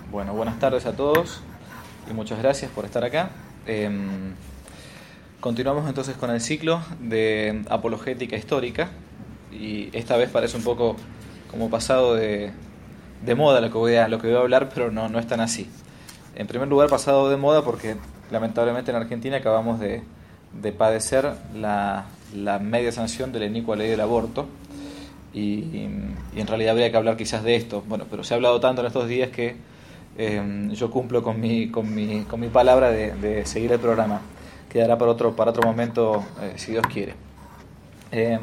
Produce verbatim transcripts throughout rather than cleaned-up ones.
Bueno, buenas tardes a todos y muchas gracias por estar acá. Eh, continuamos entonces con el ciclo de apologética histórica y esta vez parece un poco como pasado de, de moda lo que, voy a, lo que voy a hablar, pero no, no es tan así. En primer lugar, pasado de moda porque lamentablemente en Argentina acabamos de, de padecer la, la media sanción de la inicua ley del aborto. Y, y, y en realidad habría que hablar quizás de esto. Bueno, pero se ha hablado tanto en estos días que eh, yo cumplo con mi, con mi, con mi palabra de, de seguir el programa. Quedará para otro, para otro momento, eh, si Dios quiere. Eh,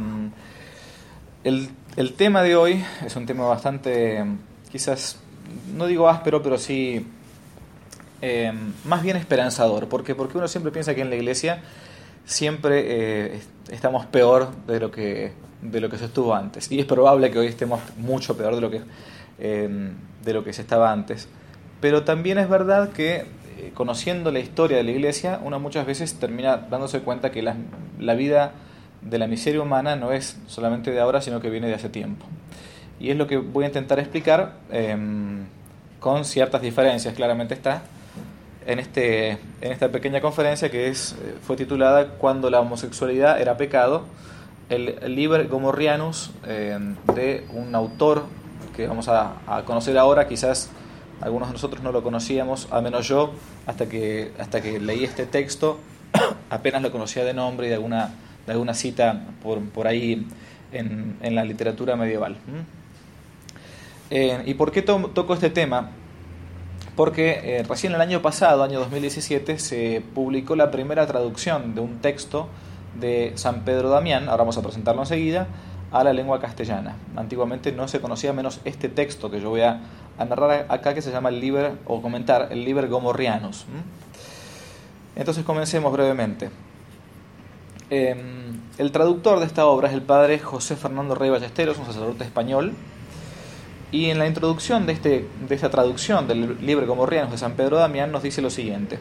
el, el tema de hoy es un tema bastante, quizás, no digo áspero, pero sí eh, más bien esperanzador. ¿Por qué? Porque uno siempre piensa que en la iglesia siempre eh, estamos peor de lo que de lo que se estuvo antes, y es probable que hoy estemos mucho peor de lo que eh, de lo que se estaba antes, pero también es verdad que eh, conociendo la historia de la iglesia uno muchas veces termina dándose cuenta que la, la vida de la miseria humana no es solamente de ahora, sino que viene de hace tiempo, y es lo que voy a intentar explicar eh, con ciertas diferencias, claramente está en este en esta pequeña conferencia que es fue titulada Cuando la homosexualidad era pecado, el, el Liber Gomorrhianus, eh, de un autor que vamos a, a conocer ahora. Quizás algunos de nosotros no lo conocíamos, al menos yo, hasta que hasta que leí este texto, apenas lo conocía de nombre y de alguna de alguna cita por por ahí en, en la literatura medieval. ¿Mm? Eh, ¿Y por qué to- toco este tema? Porque eh, recién el año pasado, año dos mil diecisiete, se publicó la primera traducción de un texto de San Pedro Damián, ahora vamos a presentarlo enseguida, a la lengua castellana. Antiguamente no se conocía menos este texto que yo voy a, a narrar acá, que se llama el Liber, o comentar, el Liber Gomorrhianus. ¿Mm? Entonces comencemos brevemente. Eh, el traductor de esta obra es el padre José Fernando Rey Ballesteros, un sacerdote español. Y en la introducción de, este, de esta traducción del Liber Gomorrhianus de San Pedro Damián nos dice lo siguiente: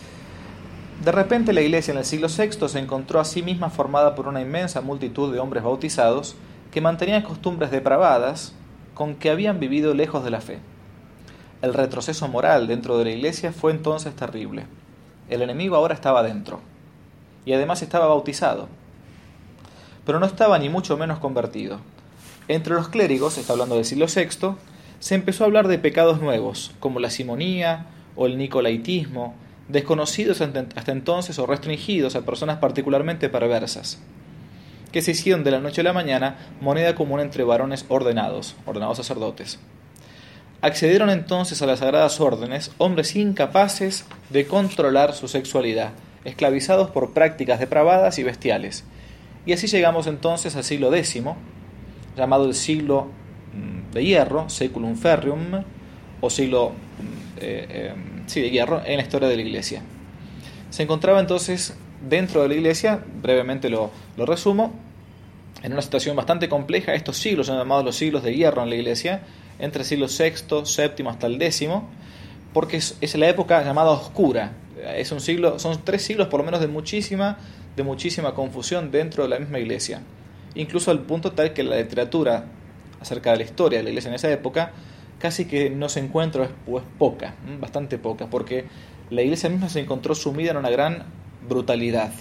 de repente la iglesia en el siglo sexto se encontró a sí misma formada por una inmensa multitud de hombres bautizados que mantenían costumbres depravadas con que habían vivido lejos de la fe. El retroceso moral dentro de la iglesia fue entonces terrible. El enemigo ahora estaba dentro y además estaba bautizado, pero no estaba ni mucho menos convertido. Entre los clérigos, está hablando del siglo sexto, se empezó a hablar de pecados nuevos, como la simonía o el nicolaitismo, desconocidos hasta entonces o restringidos a personas particularmente perversas, que se hicieron de la noche a la mañana moneda común entre varones ordenados, ordenados sacerdotes. Accedieron entonces a las sagradas órdenes hombres incapaces de controlar su sexualidad, esclavizados por prácticas depravadas y bestiales. Y así llegamos entonces al siglo décimo, llamado el siglo de hierro, Saeculum Ferrum, o siglo eh, eh, sí, de hierro en la historia de la iglesia. Se encontraba entonces dentro de la iglesia, brevemente lo, lo resumo, en una situación bastante compleja. Estos siglos son llamados los siglos de hierro en la iglesia, entre el siglo sexto, séptimo hasta el décimo, porque es, es la época llamada oscura. Es un siglo, son tres siglos por lo menos de muchísima, de muchísima confusión dentro de la misma iglesia. Incluso al punto tal que la literatura acerca de la historia de la iglesia en esa época casi que no se encuentra, o es poca, bastante poca, porque la iglesia misma se encontró sumida en una gran brutalidad.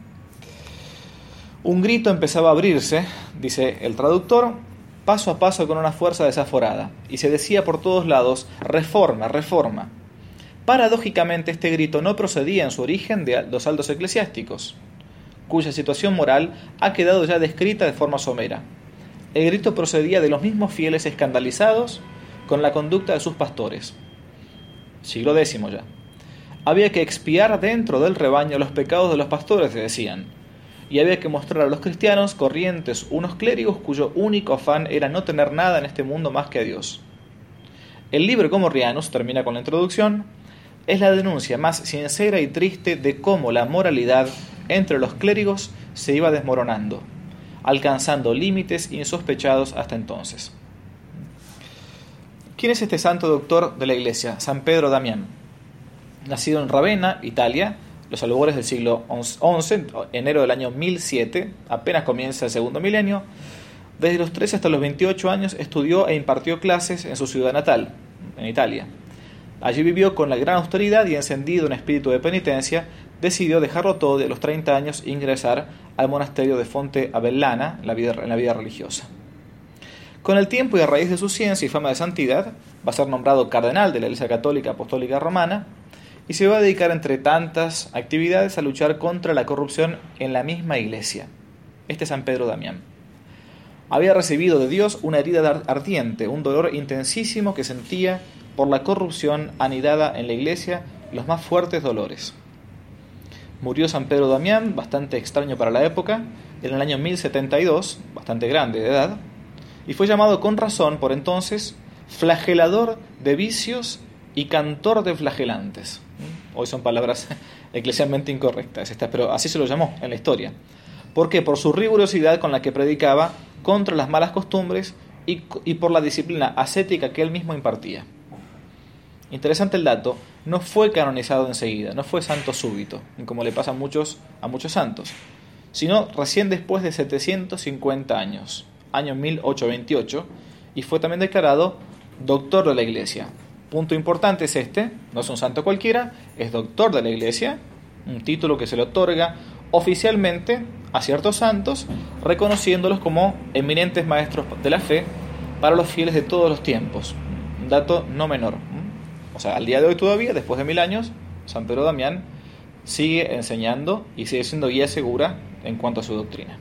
Un grito empezaba a abrirse, dice el traductor, paso a paso con una fuerza desaforada, y se decía por todos lados: reforma, reforma. Paradójicamente este grito no procedía en su origen de los altos eclesiásticos, cuya situación moral ha quedado ya descrita de forma somera. El grito procedía de los mismos fieles escandalizados con la conducta de sus pastores. Siglo décimo ya. Había que expiar dentro del rebaño los pecados de los pastores, se decían, y había que mostrar a los cristianos corrientes unos clérigos cuyo único afán era no tener nada en este mundo más que a Dios. El Liber Gomorrhianus, termina con la introducción, es la denuncia más sincera y triste de cómo la moralidad entre los clérigos se iba desmoronando, alcanzando límites insospechados hasta entonces. ¿Quién es este santo doctor de la iglesia? San Pedro Damián. Nacido en Ravenna, Italia, los albores del siglo once, enero del año mil siete, apenas comienza el segundo milenio. Desde los trece hasta los veintiocho años estudió e impartió clases en su ciudad natal, en Italia. Allí vivió con la gran austeridad y, encendido en espíritu de penitencia, decidió dejarlo todo y a los treinta años ingresar al monasterio de Fonte Avellana en la vida, en la vida religiosa. Con el tiempo y a raíz de su ciencia y fama de santidad, va a ser nombrado cardenal de la Iglesia Católica Apostólica Romana y se va a dedicar, entre tantas actividades, a luchar contra la corrupción en la misma Iglesia. Este es San Pedro Damián. Había recibido de Dios una herida ardiente, un dolor intensísimo que sentía por la corrupción anidada en la Iglesia, los más fuertes dolores. Murió San Pedro Damián, bastante extraño para la época, en el año mil setenta y dos, bastante grande de edad, y fue llamado con razón por entonces flagelador de vicios y cantor de flagelantes. Hoy son palabras eclesialmente incorrectas, estas, pero así se lo llamó en la historia. ¿Por qué? Por su rigurosidad con la que predicaba contra las malas costumbres y, y por la disciplina ascética que él mismo impartía. Interesante el dato, no fue canonizado enseguida, no fue santo súbito, como le pasa a muchos, a muchos santos, sino recién después de setecientos cincuenta años, año mil ochocientos veintiocho, y fue también declarado doctor de la Iglesia. Punto importante es este, no es un santo cualquiera, es doctor de la Iglesia, un título que se le otorga oficialmente a ciertos santos, reconociéndolos como eminentes maestros de la fe para los fieles de todos los tiempos. Un dato no menor. O sea, al día de hoy todavía, después de mil años, San Pedro Damián sigue enseñando y sigue siendo guía segura en cuanto a su doctrina.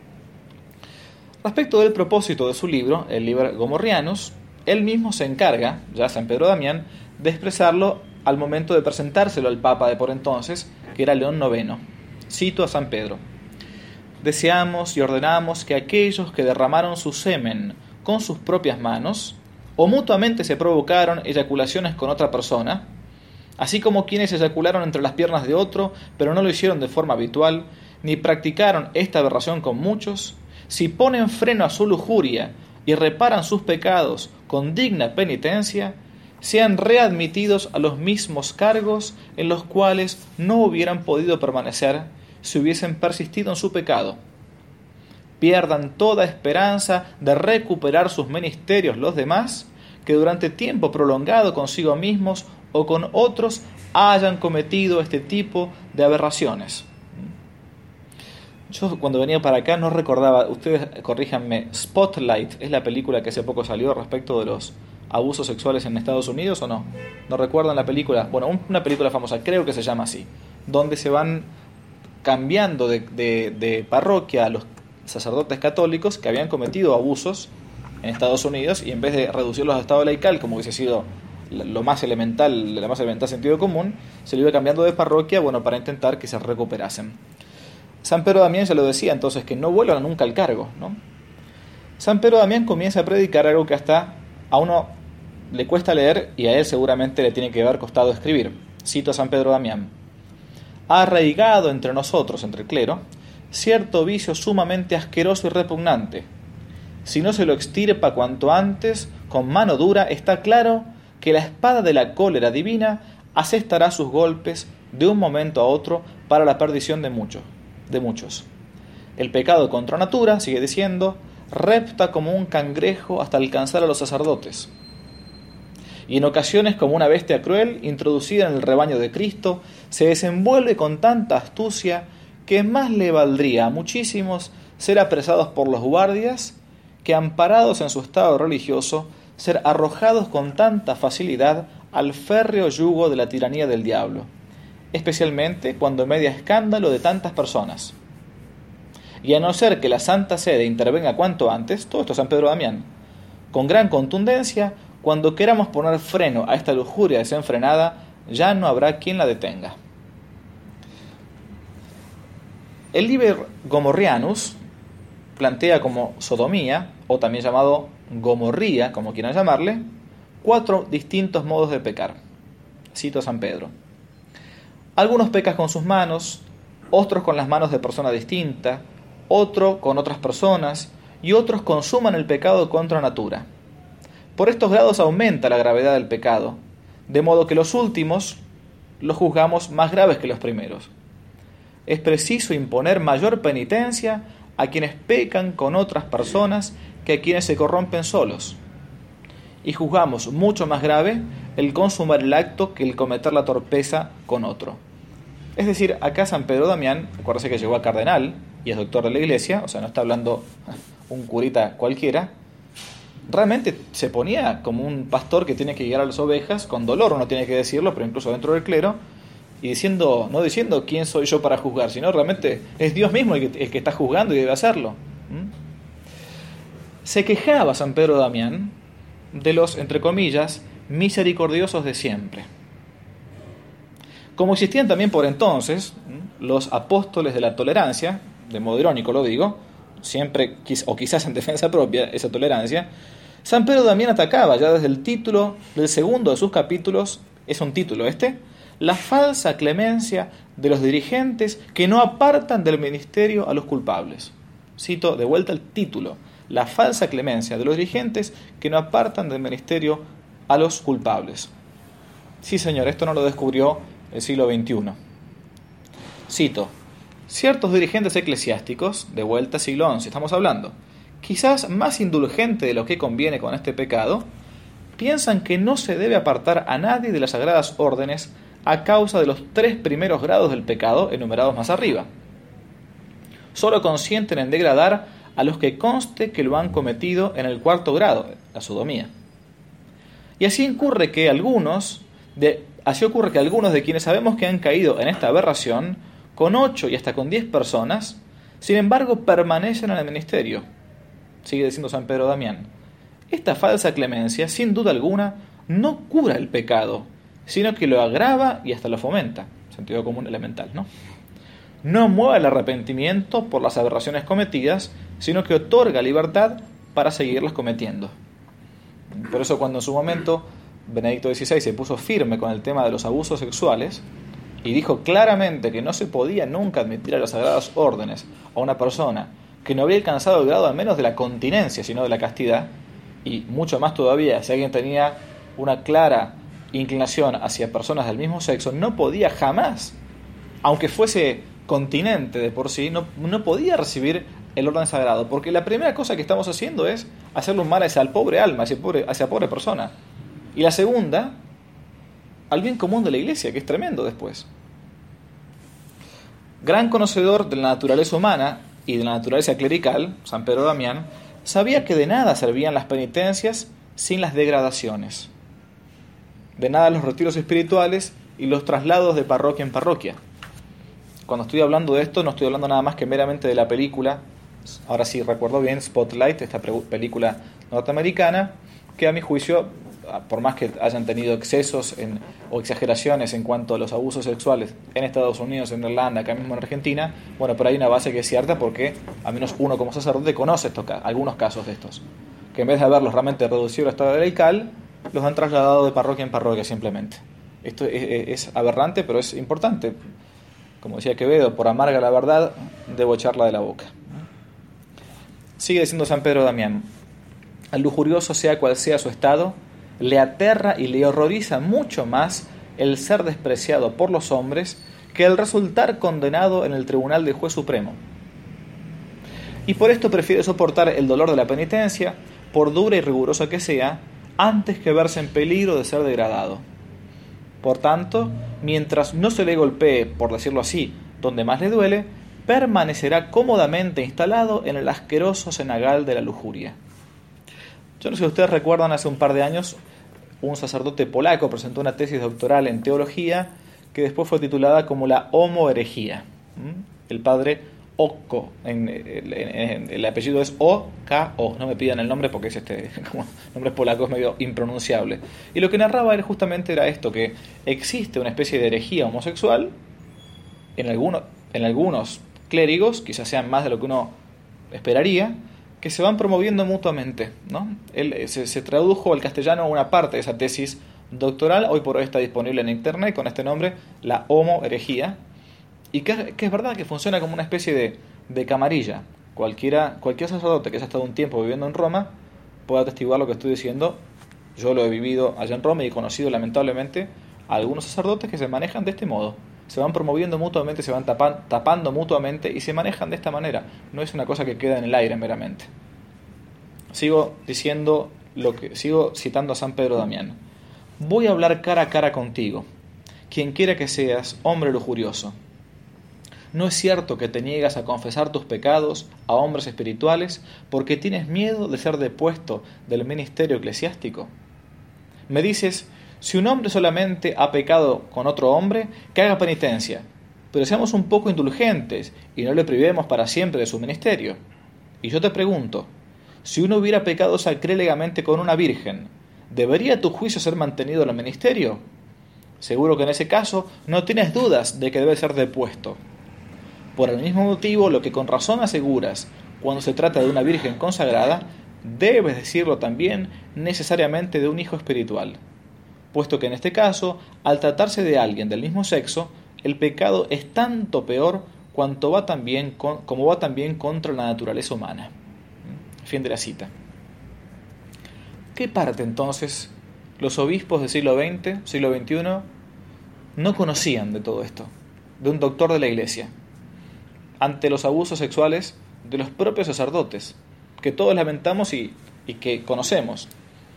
Respecto del propósito de su libro, el Liber Gomorrhianus, él mismo se encarga, ya San Pedro Damián, de expresarlo al momento de presentárselo al Papa de por entonces, que era León noveno. Cito a San Pedro: deseamos y ordenamos que aquellos que derramaron su semen con sus propias manos, o mutuamente se provocaron eyaculaciones con otra persona, así como quienes eyacularon entre las piernas de otro, pero no lo hicieron de forma habitual, ni practicaron esta aberración con muchos, si ponen freno a su lujuria y reparan sus pecados con digna penitencia, sean readmitidos a los mismos cargos en los cuales no hubieran podido permanecer si hubiesen persistido en su pecado. Pierdan toda esperanza de recuperar sus ministerios los demás, que durante tiempo prolongado consigo mismos o con otros hayan cometido este tipo de aberraciones. Yo cuando venía para acá no recordaba, ustedes corríjanme, Spotlight es la película que hace poco salió respecto de los abusos sexuales en Estados Unidos, ¿o no? ¿No recuerdan la película? Bueno, una película famosa, creo que se llama así, donde se van cambiando de, de, de parroquia a los sacerdotes católicos que habían cometido abusos en Estados Unidos, y en vez de reducirlos a estado laical, como hubiese sido lo más elemental, la más elemental sentido común, se lo iba cambiando de parroquia, bueno, para intentar que se recuperasen. San Pedro Damián ya lo decía entonces, que no vuelvan nunca al cargo, ¿no? San Pedro Damián comienza a predicar algo que hasta a uno le cuesta leer y a él seguramente le tiene que haber costado escribir. Cito a San Pedro Damián: ha arraigado entre nosotros, entre el clero, cierto vicio sumamente asqueroso y repugnante. Si no se lo extirpa cuanto antes, con mano dura, está claro que la espada de la cólera divina asestará sus golpes de un momento a otro para la perdición de muchos. de muchos. El pecado contra natura, sigue diciendo, repta como un cangrejo hasta alcanzar a los sacerdotes. Y en ocasiones, como una bestia cruel, introducida en el rebaño de Cristo, se desenvuelve con tanta astucia que más le valdría a muchísimos ser apresados por los guardias que, amparados en su estado religioso, ser arrojados con tanta facilidad al férreo yugo de la tiranía del diablo, especialmente cuando media escándalo de tantas personas. Y a no ser que la Santa Sede intervenga cuanto antes, todo esto es San Pedro Damián, con gran contundencia, cuando queramos poner freno a esta lujuria desenfrenada, ya no habrá quien la detenga. El Liber Gomorrhianus plantea como sodomía, o también llamado gomorría, como quieran llamarle, cuatro distintos modos de pecar. Cito a San Pedro: algunos pecan con sus manos, otros con las manos de persona distinta, otro con otras personas, y otros consuman el pecado contra natura. Por estos grados aumenta la gravedad del pecado, de modo que los últimos los juzgamos más graves que los primeros. Es preciso imponer mayor penitencia a quienes pecan con otras personas que a quienes se corrompen solos, y juzgamos mucho más grave el consumar el acto que el cometer la torpeza con otro. Es decir, acá San Pedro Damián, acuérdense que llegó a cardenal y es doctor de la Iglesia, o sea, no está hablando un curita cualquiera, realmente se ponía como un pastor que tiene que guiar a las ovejas, con dolor uno tiene que decirlo, pero incluso dentro del clero, y diciendo, no diciendo quién soy yo para juzgar, sino realmente es Dios mismo el que, el que está juzgando y debe hacerlo. ¿Mm? Se quejaba San Pedro Damián de los, entre comillas, misericordiosos de siempre. Como existían también por entonces los apóstoles de la tolerancia, de modo irónico lo digo, siempre o quizás en defensa propia esa tolerancia, San Pedro Damián atacaba ya desde el título del segundo de sus capítulos, es un título este, la falsa clemencia de los dirigentes que no apartan del ministerio a los culpables. Cito de vuelta el título, la falsa clemencia de los dirigentes que no apartan del ministerio a los culpables. Sí, señor, esto no lo descubrió el siglo veintiuno. Cito, ciertos dirigentes eclesiásticos, de vuelta siglo once, estamos hablando, quizás más indulgente de lo que conviene con este pecado, piensan que no se debe apartar a nadie de las sagradas órdenes a causa de los tres primeros grados del pecado enumerados más arriba. Solo consienten en degradar a los que conste que lo han cometido en el cuarto grado, la sodomía. Y así ocurre que algunos de Así ocurre que algunos de quienes sabemos que han caído en esta aberración, con ocho y hasta con diez personas, sin embargo permanecen en el ministerio. Sigue diciendo San Pedro Damián. Esta falsa clemencia, sin duda alguna, no cura el pecado, sino que lo agrava y hasta lo fomenta. Sentido común elemental, ¿no? No mueve el arrepentimiento por las aberraciones cometidas, sino que otorga libertad para seguirlas cometiendo. Por eso cuando en su momento Benedicto dieciséis se puso firme con el tema de los abusos sexuales y dijo claramente que no se podía nunca admitir a las sagradas órdenes a una persona que no había alcanzado el grado al menos de la continencia, sino de la castidad, y mucho más todavía si alguien tenía una clara inclinación hacia personas del mismo sexo, no podía jamás, aunque fuese continente de por sí, no, no podía recibir el orden sagrado, porque la primera cosa que estamos haciendo es hacerle un mal a esa pobre alma, a esa pobre, a esa pobre persona. Y la segunda, al bien común de la Iglesia, que es tremendo después. Gran conocedor de la naturaleza humana y de la naturaleza clerical, San Pedro Damián, sabía que de nada servían las penitencias sin las degradaciones. De nada los retiros espirituales y los traslados de parroquia en parroquia. Cuando estoy hablando de esto, no estoy hablando nada más que meramente de la película, ahora sí recuerdo bien, Spotlight, esta película norteamericana, que a mi juicio, por más que hayan tenido excesos en, o exageraciones en cuanto a los abusos sexuales en Estados Unidos, en Irlanda, acá mismo en Argentina, bueno, pero hay una base que es cierta porque al menos uno como sacerdote conoce estos, algunos casos de estos, que en vez de haberlos realmente reducido al estado laical, los han trasladado de parroquia en parroquia simplemente. Esto es, es aberrante, pero es importante. Como decía Quevedo, por amarga la verdad, debo echarla de la boca. Sigue diciendo San Pedro Damián, al lujurioso, sea cual sea su estado, le aterra y le horroriza mucho más el ser despreciado por los hombres que el resultar condenado en el tribunal del juez supremo. Y por esto prefiere soportar el dolor de la penitencia, por dura y rigurosa que sea, antes que verse en peligro de ser degradado. Por tanto, mientras no se le golpee, por decirlo así, donde más le duele, permanecerá cómodamente instalado en el asqueroso cenagal de la lujuria. Yo no sé si ustedes recuerdan, hace un par de años un sacerdote polaco presentó una tesis doctoral en teología que después fue titulada como la homoherejía. El padre Oko, en, en, en, el apellido es O K O, no me pidan el nombre porque es este, como nombre polaco es medio impronunciable. Y lo que narraba él justamente era esto, que existe una especie de herejía homosexual en, alguno, en algunos clérigos, quizás sean más de lo que uno esperaría, que se van promoviendo mutuamente, ¿no? Él, se, se tradujo al castellano una parte de esa tesis doctoral, hoy por hoy está disponible en internet con este nombre, la homoherejía, y que, que es verdad que funciona como una especie de, de camarilla. Cualquiera, cualquier sacerdote que haya estado un tiempo viviendo en Roma puede atestiguar lo que estoy diciendo. Yo lo he vivido allá en Roma y he conocido lamentablemente a algunos sacerdotes que se manejan de este modo. Se van promoviendo mutuamente, se van tapan, tapando mutuamente y se manejan de esta manera. No es una cosa que queda en el aire meramente. Sigo diciendo lo que sigo citando a San Pedro Damián. voy a hablar cara a cara contigo, quien quiera que seas, hombre lujurioso. ¿No es cierto que te niegas a confesar tus pecados a hombres espirituales porque tienes miedo de ser depuesto del ministerio eclesiástico? Me dices, si un hombre solamente ha pecado con otro hombre, que haga penitencia, pero seamos un poco indulgentes y no le privemos para siempre de su ministerio. Y yo te pregunto, si uno hubiera pecado sacrílegamente con una virgen, ¿debería tu juicio ser mantenido en el ministerio? Seguro que en ese caso no tienes dudas de que debe ser depuesto. Por el mismo motivo, lo que con razón aseguras cuando se trata de una virgen consagrada, debes decirlo también necesariamente de un hijo espiritual, puesto que en este caso, al tratarse de alguien del mismo sexo, el pecado es tanto peor cuanto va también con, como va también contra la naturaleza humana. Fin de la cita. ¿Qué parte entonces los obispos del siglo veinte, siglo veintiuno, no conocían de todo esto? De un doctor de la Iglesia, ante los abusos sexuales de los propios sacerdotes, que todos lamentamos y, y que conocemos.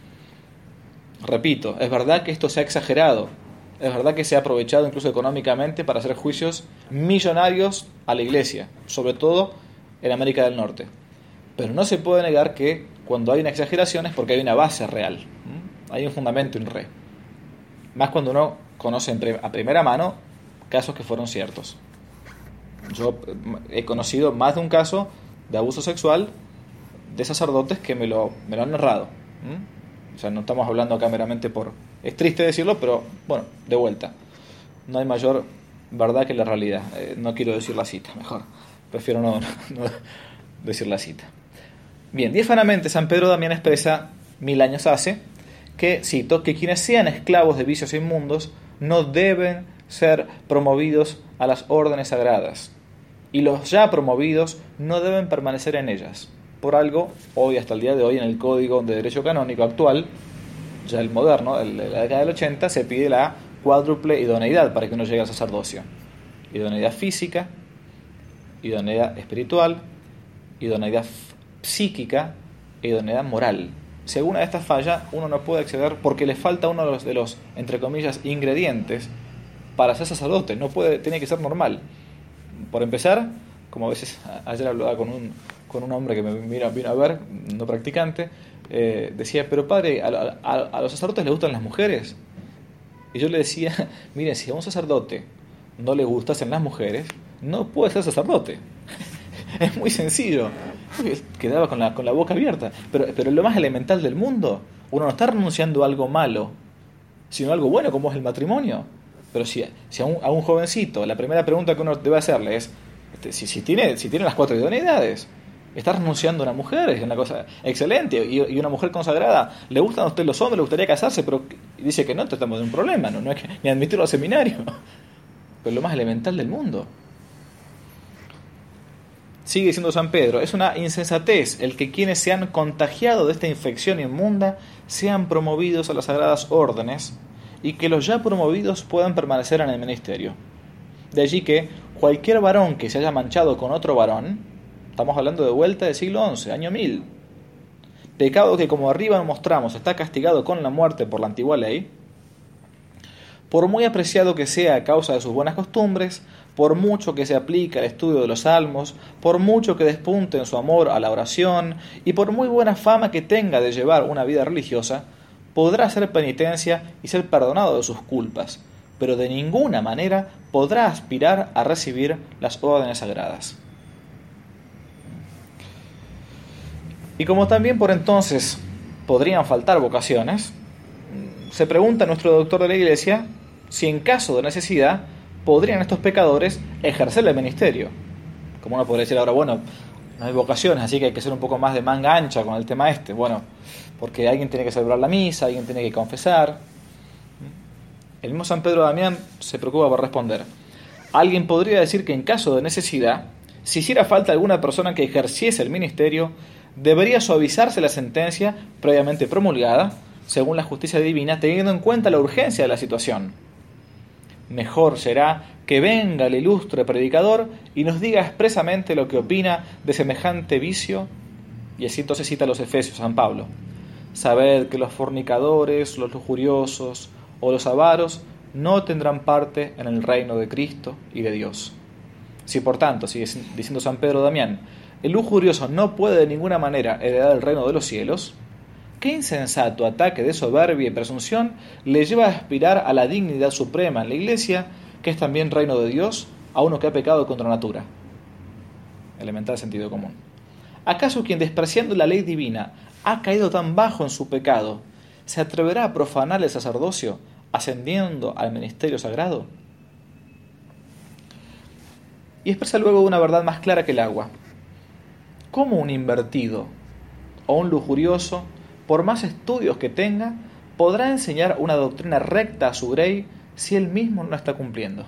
Repito, es verdad que esto se ha exagerado, es verdad que se ha aprovechado incluso económicamente para hacer juicios millonarios a la Iglesia, sobre todo en América del Norte. Pero no se puede negar que cuando hay una exageración es porque hay una base real, ¿Mm? Hay un fundamento in re. Más cuando uno conoce a primera mano casos que fueron ciertos. Yo he conocido más de un caso de abuso sexual de sacerdotes que me lo, me lo han narrado. ¿Mm? O sea, no estamos hablando acá meramente por... Es triste decirlo, pero bueno, de vuelta. No hay mayor verdad que la realidad. Eh, no quiero decir la cita, mejor. Prefiero no, no decir la cita. Bien, diáfanamente San Pedro Damián expresa, mil años hace, que, cito, que quienes sean esclavos de vicios inmundos no deben ser promovidos a las órdenes sagradas, y los ya promovidos no deben permanecer en ellas. Por algo, hoy hasta el día de hoy en el Código de Derecho Canónico actual, ya el moderno, el de la década del ochenta, se pide la cuádruple idoneidad para que uno llegue al sacerdocio. Idoneidad física, idoneidad espiritual, idoneidad psíquica e idoneidad moral. Si alguna de estas falla, uno no puede acceder porque le falta uno de los, de los entre comillas, ingredientes para ser sacerdote. No puede, tiene que ser normal. Por empezar, como a veces ayer hablaba con un, con un hombre que me vino, vino a ver, no practicante, eh, decía, pero padre, ¿a, a, ¿a los sacerdotes les gustan las mujeres? Y yo le decía, miren, si a un sacerdote no le gustasen las mujeres, no puede ser sacerdote. Es muy sencillo. Quedaba con la, con la boca abierta. Pero, pero lo más elemental del mundo, uno no está renunciando a algo malo, sino a algo bueno como es el matrimonio. Pero si, si a, un, a un jovencito, la primera pregunta que uno debe hacerle es, este, si, si, tiene, si tiene las cuatro idoneidades, ¿está renunciando a una mujer? Es una cosa excelente. Y, y una mujer consagrada, ¿le gustan a usted los hombres? ¿Le gustaría casarse? Pero dice que no, tratamos de un problema, no, no hay que ni admitirlo al seminario. Pero lo más elemental del mundo. Sigue diciendo San Pedro, es una insensatez el que quienes se han contagiado de esta infección inmunda sean promovidos a las sagradas órdenes y que los ya promovidos puedan permanecer en el ministerio. De allí que cualquier varón que se haya manchado con otro varón, estamos hablando de vuelta del siglo once, año mil, pecado que como arriba mostramos está castigado con la muerte por la antigua ley, por muy apreciado que sea a causa de sus buenas costumbres, por mucho que se aplique al estudio de los salmos, por mucho que despunte en su amor a la oración, y por muy buena fama que tenga de llevar una vida religiosa, podrá hacer penitencia y ser perdonado de sus culpas, pero de ninguna manera podrá aspirar a recibir las órdenes sagradas. Y como también por entonces podrían faltar vocaciones, se pregunta a nuestro doctor de la Iglesia si en caso de necesidad podrían estos pecadores ejercer el ministerio. Como uno podría decir ahora, bueno, no hay vocaciones, así que hay que ser un poco más de manga ancha con el tema este. Bueno, porque alguien tiene que celebrar la misa, alguien tiene que confesar. El mismo San Pedro Damián se preocupa por responder. Alguien podría decir que en caso de necesidad, si hiciera falta alguna persona que ejerciese el ministerio, debería suavizarse la sentencia previamente promulgada, según la justicia divina, teniendo en cuenta la urgencia de la situación. Mejor será que venga el ilustre predicador y nos diga expresamente lo que opina de semejante vicio, y así entonces cita a los Efesios, San Pablo. sabed que los fornicadores, los lujuriosos o los avaros no tendrán parte en el reino de Cristo y de Dios. Si por tanto, sigue diciendo San Pedro Damián, el lujurioso no puede de ninguna manera heredar el reino de los cielos, ¿qué insensato ataque de soberbia y presunción le lleva a aspirar a la dignidad suprema en la Iglesia, que es también reino de Dios, a uno que ha pecado contra natura? Elemental sentido común. ¿Acaso quien, despreciando la ley divina, ha caído tan bajo en su pecado, se atreverá a profanar el sacerdocio, ascendiendo al ministerio sagrado? Y expresa luego una verdad más clara que el agua. ¿Cómo un invertido o un lujurioso, por más estudios que tenga, podrá enseñar una doctrina recta a su grey si él mismo no la está cumpliendo?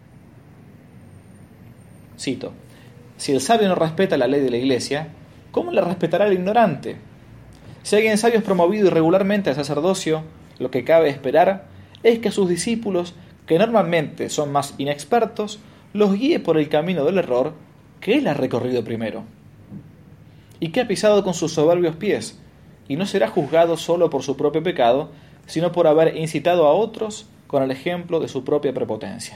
Cito: si el sabio no respeta la ley de la Iglesia, ¿cómo la respetará el ignorante? Si alguien sabio es promovido irregularmente al sacerdocio, lo que cabe esperar es que a sus discípulos, que normalmente son más inexpertos, los guíe por el camino del error que él ha recorrido primero, y que ha pisado con sus soberbios pies, y no será juzgado solo por su propio pecado, sino por haber incitado a otros con el ejemplo de su propia prepotencia.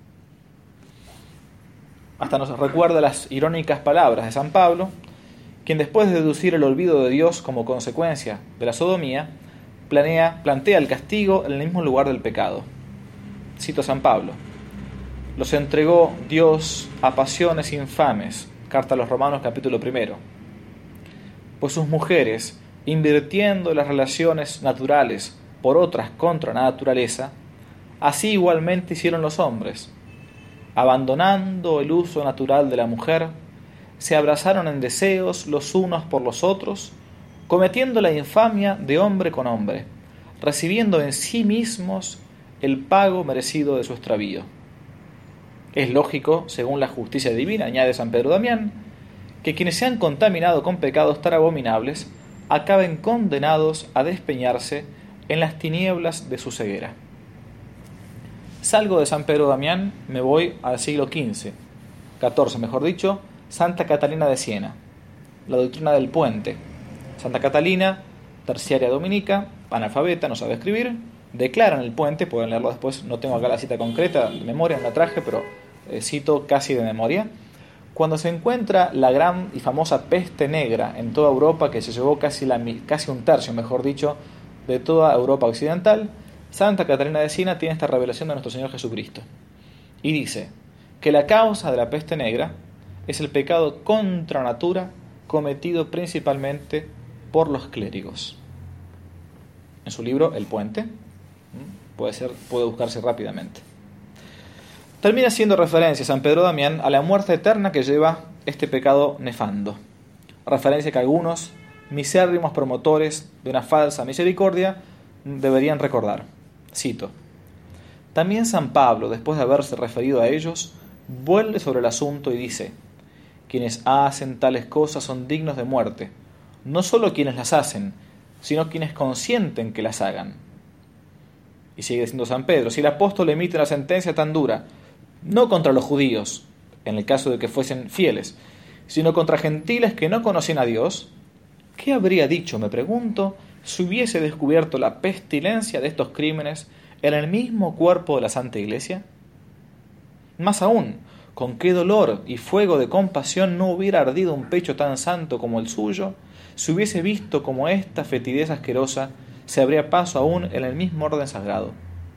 Hasta nos recuerda las irónicas palabras de San Pablo, quien después de deducir el olvido de Dios como consecuencia de la sodomía, planea, plantea el castigo en el mismo lugar del pecado. Cito a San Pablo: los entregó Dios a pasiones infames. Carta a los Romanos, capítulo primero. Pues sus mujeres, invirtiendo las relaciones naturales por otras contra la naturaleza, así igualmente hicieron los hombres. Abandonando el uso natural de la mujer, se abrazaron en deseos los unos por los otros, cometiendo la infamia de hombre con hombre, recibiendo en sí mismos el pago merecido de su extravío. Es lógico, según la justicia divina, añade San Pedro Damián, que quienes se han contaminado con pecados tan abominables acaben condenados a despeñarse en las tinieblas de su ceguera. Salgo de San Pedro Damián, me voy al siglo quince, catorce mejor dicho, Santa Catalina de Siena, la doctrina del puente. Santa Catalina, terciaria dominica, analfabeta, no sabe escribir, declara en el puente, pueden leerlo después, no tengo acá la cita concreta de memoria, no la traje, pero eh, cito casi de memoria. Cuando se encuentra la gran y famosa peste negra en toda Europa, que se llevó casi, la, casi un tercio, mejor dicho, de toda Europa occidental, Santa Catalina de Siena tiene esta revelación de nuestro Señor Jesucristo. Y dice que la causa de la peste negra es el pecado contra natura cometido principalmente por los clérigos. En su libro El Puente, puede ser, puede buscarse rápidamente. Termina haciendo referencia San Pedro Damián a la muerte eterna que lleva este pecado nefando. Referencia que algunos misérrimos promotores de una falsa misericordia deberían recordar. Cito: también San Pablo, después de haberse referido a ellos, vuelve sobre el asunto y dice: quienes hacen tales cosas son dignos de muerte, no solo quienes las hacen, sino quienes consienten que las hagan. Y sigue diciendo San Pedro: si el apóstol emite una sentencia tan dura, no contra los judíos, en el caso de que fuesen fieles, sino contra gentiles que no conocen a Dios, ¿qué habría dicho, me pregunto, si hubiese descubierto la pestilencia de estos crímenes en el mismo cuerpo de la Santa Iglesia? Más aún, con qué dolor y fuego de compasión no hubiera ardido un pecho tan santo como el suyo, si hubiese visto como esta fetidez asquerosa se abría paso aún en el mismo orden sagrado.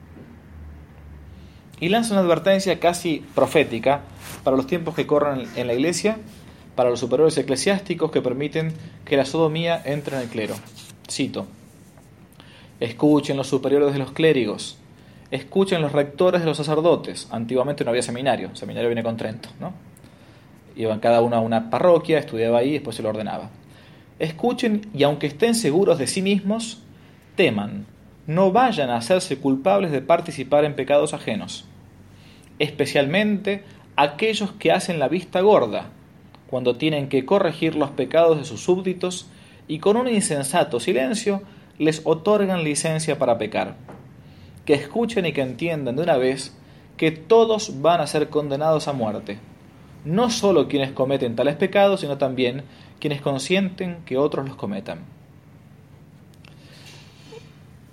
Y lanza una advertencia casi profética para los tiempos que corren en la Iglesia, para los superiores eclesiásticos que permiten que la sodomía entre en el clero. Cito: escuchen los superiores de los clérigos, escuchen los rectores de los sacerdotes. Antiguamente no había seminario, el seminario viene con Trento, ¿no? Iban cada uno a una parroquia, estudiaba ahí y después se lo ordenaba. Escuchen, y aunque estén seguros de sí mismos, teman, no vayan a hacerse culpables de participar en pecados ajenos, especialmente aquellos que hacen la vista gorda, cuando tienen que corregir los pecados de sus súbditos y con un insensato silencio les otorgan licencia para pecar. Que escuchen y que entiendan de una vez que todos van a ser condenados a muerte, no solo quienes cometen tales pecados, sino también quienes consienten que otros los cometan.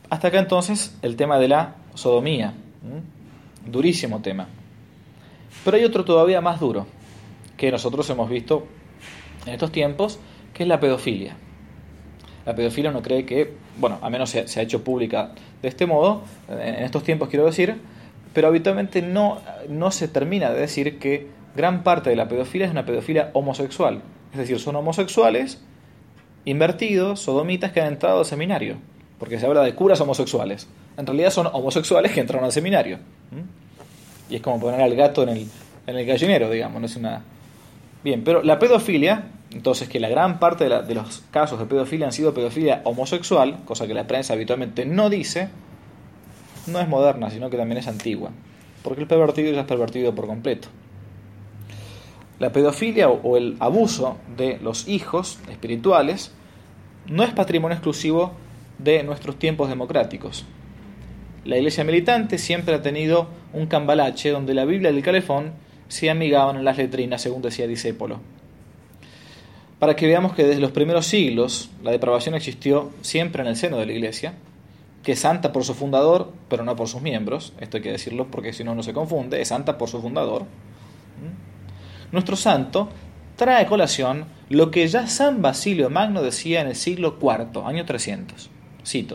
Hasta acá entonces el tema de la sodomía. ¿Mm? Durísimo tema. Pero hay otro todavía más duro, que nosotros hemos visto en estos tiempos, que es la pedofilia. La pedofilia uno cree que, bueno, al menos se, se ha hecho pública de este modo, en estos tiempos quiero decir, pero habitualmente no, no se termina de decir que gran parte de la pedofilia es una pedofilia homosexual. Es decir, son homosexuales invertidos, sodomitas que han entrado al seminario, porque se habla de curas homosexuales. En realidad son homosexuales que entraron al seminario. ¿Mm? Y es como poner al gato en el, en el gallinero, digamos, no es una... Bien, pero la pedofilia, entonces que la gran parte de, la, de los casos de pedofilia han sido pedofilia homosexual, cosa que la prensa habitualmente no dice, no es moderna, sino que también es antigua, porque el pervertido ya es pervertido por completo. La pedofilia o el abuso de los hijos espirituales no es patrimonio exclusivo de nuestros tiempos democráticos. La iglesia militante siempre ha tenido un cambalache donde la Biblia y el calefón se amigaban en las letrinas, según decía Discépolo. Para que veamos que desde los primeros siglos la depravación existió siempre en el seno de la iglesia, que es santa por su fundador, pero no por sus miembros. Esto hay que decirlo porque si no, no se confunde. Es santa por su fundador. Nuestro santo trae a colación lo que ya San Basilio Magno decía en el siglo cuarto, año trescientos. Cito: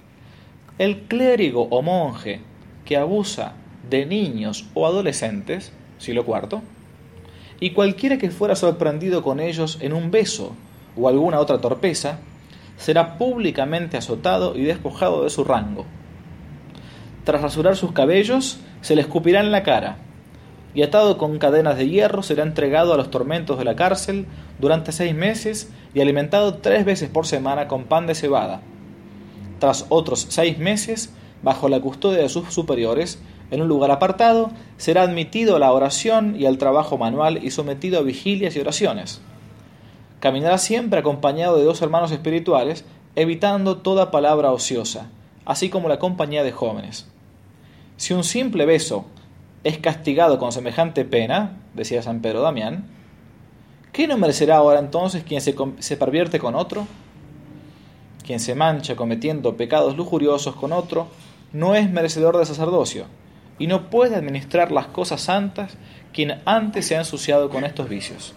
el clérigo o monje que abusa de niños o adolescentes, siglo cuarto, y cualquiera que fuera sorprendido con ellos en un beso o alguna otra torpeza, será públicamente azotado y despojado de su rango. Tras rasurar sus cabellos, se le escupirá en la cara, y atado con cadenas de hierro será entregado a los tormentos de la cárcel durante seis meses y alimentado tres veces por semana con pan de cebada. Tras otros seis meses, bajo la custodia de sus superiores, en un lugar apartado, será admitido a la oración y al trabajo manual y sometido a vigilias y oraciones. Caminará siempre acompañado de dos hermanos espirituales, evitando toda palabra ociosa, así como la compañía de jóvenes. Si un simple beso es castigado con semejante pena, decía San Pedro Damián, ¿qué no merecerá ahora entonces quien se, se pervierte con otro? Quien se mancha cometiendo pecados lujuriosos con otro no es merecedor de sacerdocio, y no puede administrar las cosas santas quien antes se ha ensuciado con estos vicios.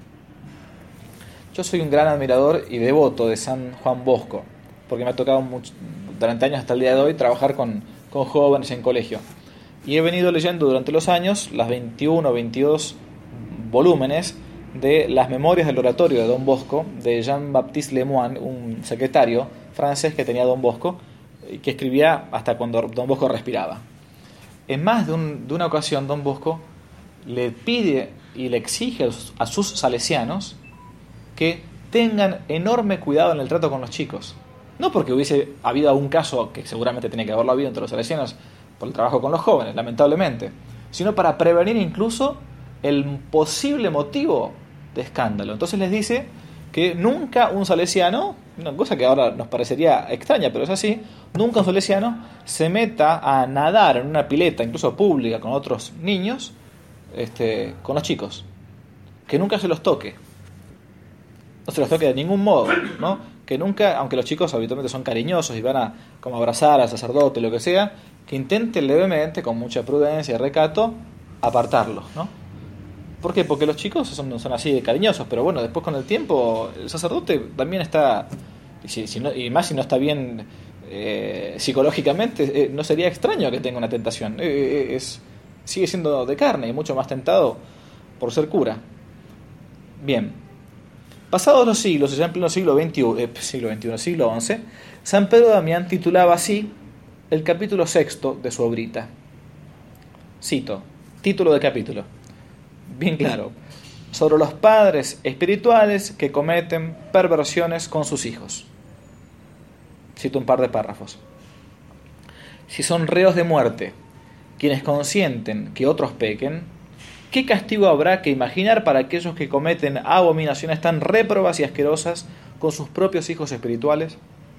Yo soy un gran admirador y devoto de San Juan Bosco, porque me ha tocado mucho, durante años hasta el día de hoy trabajar con, con jóvenes en colegio. Y he venido leyendo durante los años las veintiuno o veintidós volúmenes de las memorias del oratorio de Don Bosco, de Jean-Baptiste Lemoine, un secretario francés que tenía Don Bosco, y que escribía hasta cuando Don Bosco respiraba. En más de, un, de una ocasión, Don Bosco le pide y le exige a sus salesianos que tengan enorme cuidado en el trato con los chicos. No porque hubiese habido algún caso, que seguramente tenía que haberlo habido entre los salesianos, por el trabajo con los jóvenes, lamentablemente, sino para prevenir incluso el posible motivo de escándalo. Entonces les dice que nunca un salesiano, una cosa que ahora nos parecería extraña, pero es así, nunca un salesiano se meta a nadar en una pileta, incluso pública, con otros niños, este, con los chicos. Que nunca se los toque. No se los toque de ningún modo, ¿no? Que nunca, aunque los chicos habitualmente son cariñosos y van a como abrazar al sacerdote, lo que sea, que intenten levemente, con mucha prudencia y recato, apartarlos, ¿no? ¿Por qué? Porque los chicos son, son así de cariñosos, pero bueno, después con el tiempo el sacerdote también está, y, si, si no, y más si no está bien eh, psicológicamente, eh, no sería extraño que tenga una tentación. Eh, es, sigue siendo de carne y mucho más tentado por ser cura. Bien, pasados los siglos, ya en pleno siglo veintiuno, eh, siglo veintiuno, siglo once, San Pedro Damián titulaba así el capítulo sexto de su obrita. Cito, título de capítulo, bien claro: sobre los padres espirituales que cometen perversiones con sus hijos. Cito un par de párrafos. Si son reos de muerte quienes consienten que otros pequen, ¿qué castigo habrá que imaginar para aquellos que cometen abominaciones tan réprobas y asquerosas con sus propios hijos espirituales?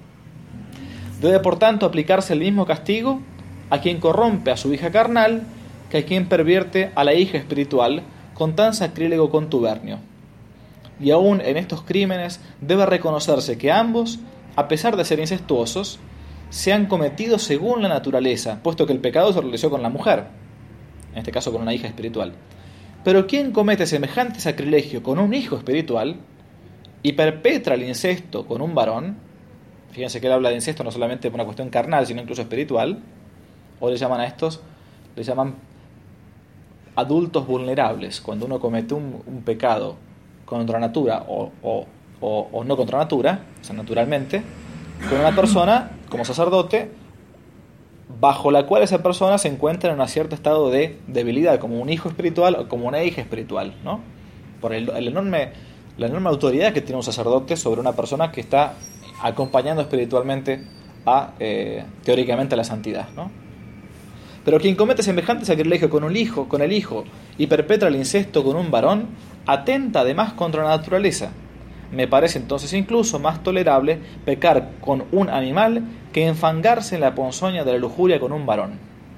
Debe por tanto aplicarse el mismo castigo a quien corrompe a su hija carnal que a quien pervierte a la hija espiritual con tan sacrílego contubernio. Y aún en estos crímenes debe reconocerse que ambos, a pesar de ser incestuosos, se han cometido según la naturaleza, puesto que el pecado se realizó con la mujer, en este caso con una hija espiritual. Pero quien comete semejante sacrilegio con un hijo espiritual y perpetra el incesto con un varón, fíjense que él habla de incesto no solamente por una cuestión carnal, sino incluso espiritual, o le llaman a estos, le llaman adultos vulnerables, cuando uno comete un, un pecado contra natura o, o, o, o no contra natura, o sea, naturalmente, con una persona como sacerdote, bajo la cual esa persona se encuentra en un cierto estado de debilidad, como un hijo espiritual o como una hija espiritual, ¿no? Por el, el enorme, la enorme autoridad que tiene un sacerdote sobre una persona que está acompañando espiritualmente a, eh, teóricamente, a la santidad, ¿no? Pero quien comete semejante sacrilegio con un hijo, con el hijo, y perpetra el incesto con un varón, atenta además contra la naturaleza. Me parece entonces incluso más tolerable pecar con un animal que enfangarse en la ponzoña de la lujuria con un varón.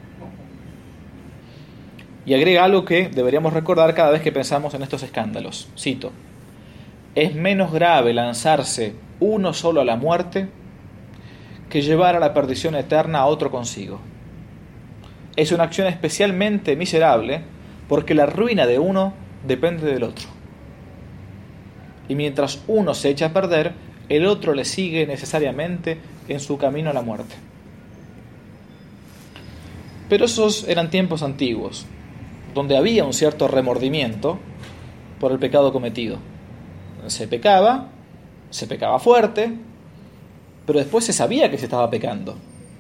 Y agrega algo que deberíamos recordar cada vez que pensamos en estos escándalos. Cito: es menos grave lanzarse uno solo a la muerte que llevar a la perdición eterna a otro consigo. Es una acción especialmente miserable porque la ruina de uno depende del otro. Y mientras uno se echa a perder, el otro le sigue necesariamente en su camino a la muerte. Pero esos eran tiempos antiguos, donde había un cierto remordimiento por el pecado cometido. Se pecaba, se pecaba fuerte, pero después se sabía que se estaba pecando.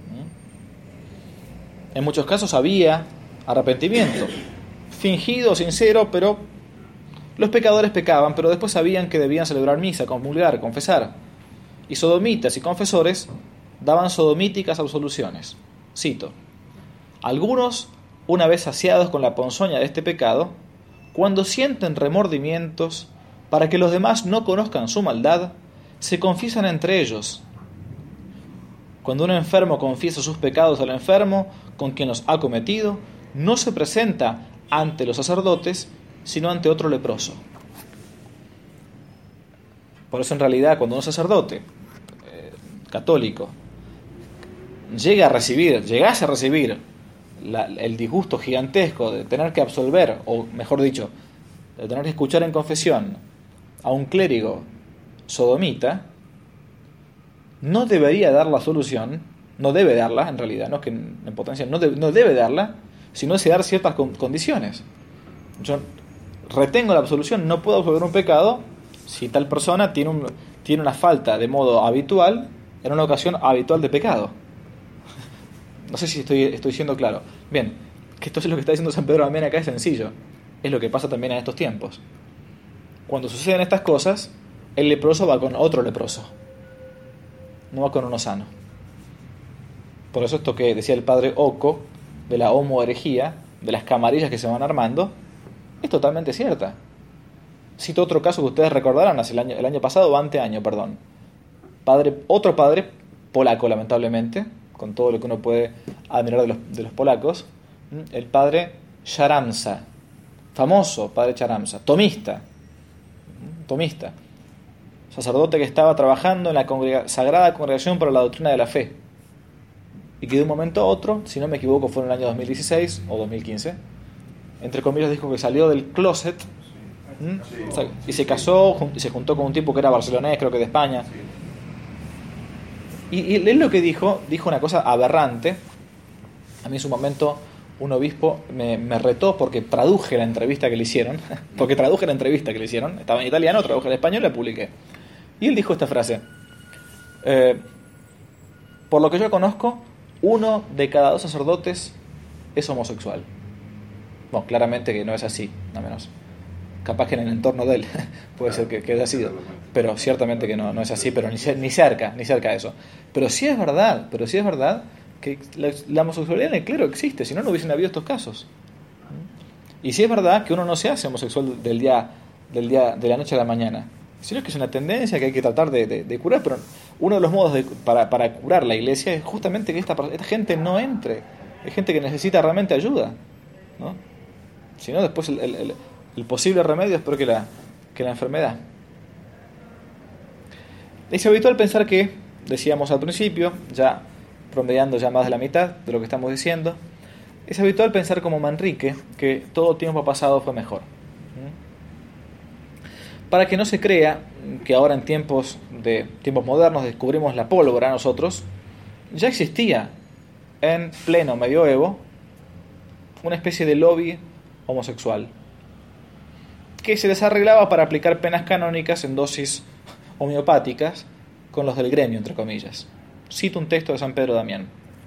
En muchos casos había arrepentimiento, fingido, sincero, pero los pecadores pecaban, pero después sabían que debían celebrar misa, comulgar, confesar. Y sodomitas y confesores daban sodomíticas absoluciones. Cito: algunos, una vez saciados con la ponzoña de este pecado, cuando sienten remordimientos para que los demás no conozcan su maldad, se confiesan entre ellos. Cuando un enfermo confiesa sus pecados al enfermo con quien los ha cometido, no se presenta ante los sacerdotes, sino ante otro leproso. Por eso, en realidad, cuando un sacerdote eh, católico llega a recibir, llegase a recibir la, el disgusto gigantesco de tener que absolver, o mejor dicho, de tener que escuchar en confesión a un clérigo sodomita, no debería dar la solución, no debe darla, en realidad, no es que en potencia, no, de, no debe darla, sino es dar ciertas con, condiciones. Yo retengo la absolución, no puedo absolver un pecado si tal persona tiene, un, tiene una falta de modo habitual en una ocasión habitual de pecado. No sé si estoy, estoy siendo claro. Bien, que esto es lo que está diciendo San Pedro también acá, es sencillo. Es lo que pasa también en estos tiempos. Cuando suceden estas cosas, el leproso va con otro leproso, no va con uno sano. Por eso esto que decía el padre Oco, de la homoherejía, de las camarillas que se van armando, es totalmente cierta. Cito otro caso que ustedes recordarán, hace el año, el año pasado o anteaño, perdón. Padre, otro padre, polaco lamentablemente, con todo lo que uno puede admirar de los, de los polacos, el padre Charamsa, famoso padre Charamsa, tomista, tomista, sacerdote que estaba trabajando en la congrega- Sagrada Congregación para la Doctrina de la Fe, y que de un momento a otro, si no me equivoco fue en el año dos mil dieciséis o dos mil quince, entre comillas dijo que salió del closet, ¿m? y se casó y se juntó con un tipo que era barcelonés, creo que de España. Y, y él lo que dijo, dijo una cosa aberrante. A mí en su momento un obispo me, me retó porque traduje la entrevista que le hicieron, porque traduje la entrevista que le hicieron, estaba en italiano, traduje en español y la publiqué. Y él dijo esta frase: eh, por lo que yo conozco, uno de cada dos sacerdotes es homosexual. Bueno, claramente que no es así, al menos. Capaz que en el entorno de él puede ser que, que haya sido, pero ciertamente que no, no es así, pero ni, ni cerca, ni cerca de eso. Pero sí es verdad, pero sí es verdad que la, la homosexualidad en el clero existe, si no, no hubiesen habido estos casos. Y sí es verdad que uno no se hace homosexual del día, del día de la noche a la mañana, sino que es una tendencia que hay que tratar de, de, de curar, pero uno de los modos de, para, para curar la iglesia es justamente que esta, esta gente no entre, es gente que necesita realmente ayuda, ¿no? Si no, después el, el, el, el posible remedio es peor que la, que la enfermedad. Es habitual pensar que, decíamos al principio, ya promediando ya más de la mitad de lo que estamos diciendo. Es habitual pensar como Manrique que todo tiempo pasado fue mejor. Para que no se crea que ahora en tiempos de tiempos modernos descubrimos la pólvora nosotros, ya existía en pleno medioevo una especie de lobby homosexual que se desarreglaba para aplicar penas canónicas en dosis homeopáticas con los del gremio, entre comillas. Cito un texto de San Pedro Damián.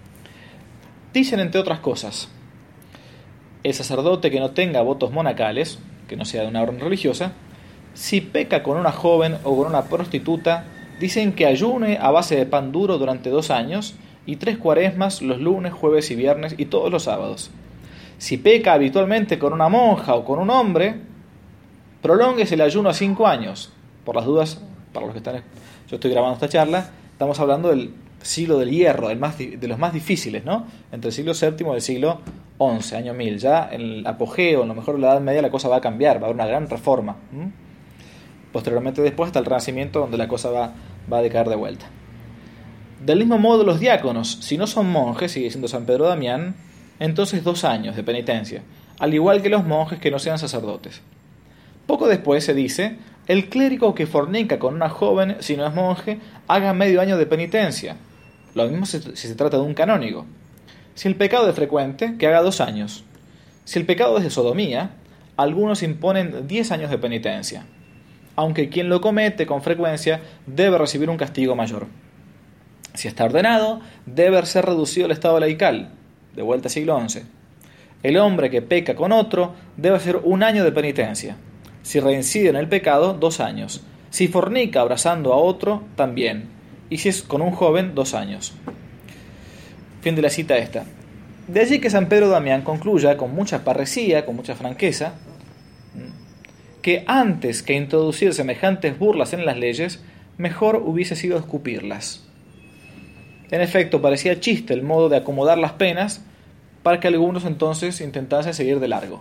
Dicen, entre otras cosas, el sacerdote que no tenga votos monacales, que no sea de una orden religiosa, si peca con una joven o con una prostituta, dicen que ayune a base de pan duro durante dos años y tres cuaresmas los lunes, jueves y viernes y todos los sábados. Si peca habitualmente con una monja o con un hombre, prolongues el ayuno a cinco años. Por las dudas, para los que están, yo estoy grabando esta charla, estamos hablando del siglo del hierro, el más, de los más difíciles, ¿no? Entre el siglo séptimo y el siglo once, año mil. Ya en el apogeo, en lo mejor de la Edad Media, la cosa va a cambiar, va a haber una gran reforma. ¿Mm? Posteriormente después hasta el Renacimiento, donde la cosa va, va a decaer de vuelta. Del mismo modo los diáconos, si no son monjes, sigue diciendo San Pedro Damián, entonces dos años de penitencia, al igual que los monjes que no sean sacerdotes. Poco después se dice, el clérigo que fornica con una joven, si no es monje, haga medio año de penitencia. Lo mismo si, si se trata de un canónigo. Si el pecado es frecuente, que haga dos años. Si el pecado es de sodomía, algunos imponen diez años de penitencia, aunque quien lo comete con frecuencia debe recibir un castigo mayor. Si está ordenado, debe ser reducido al estado laical, de vuelta al siglo once. El hombre que peca con otro debe hacer un año de penitencia. Si reincide en el pecado, dos años. Si fornica abrazando a otro, también. Y si es con un joven, dos años. Fin de la cita esta. De allí que San Pedro Damián concluya con mucha parresía, con mucha franqueza, que antes que introducir semejantes burlas en las leyes, mejor hubiese sido escupirlas. En efecto, parecía chiste el modo de acomodar las penas para que algunos entonces intentasen seguir de largo.